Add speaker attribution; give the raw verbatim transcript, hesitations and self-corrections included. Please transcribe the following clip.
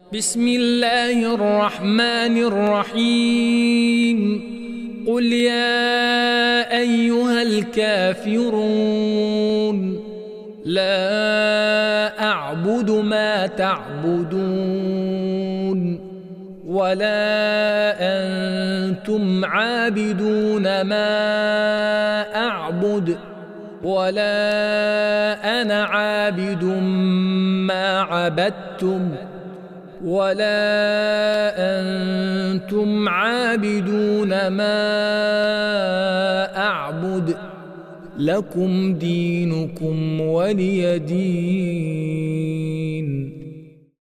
Speaker 1: بسم الله الرحمن الرحيم قل يا أيها الكافرون لا أعبد ما تعبدون ولا أنتم عابدون ما أعبد ولا أنا عابد ما عبدتم ولا أنتم عابدون ما أعبد لكم دينكم ولي دين.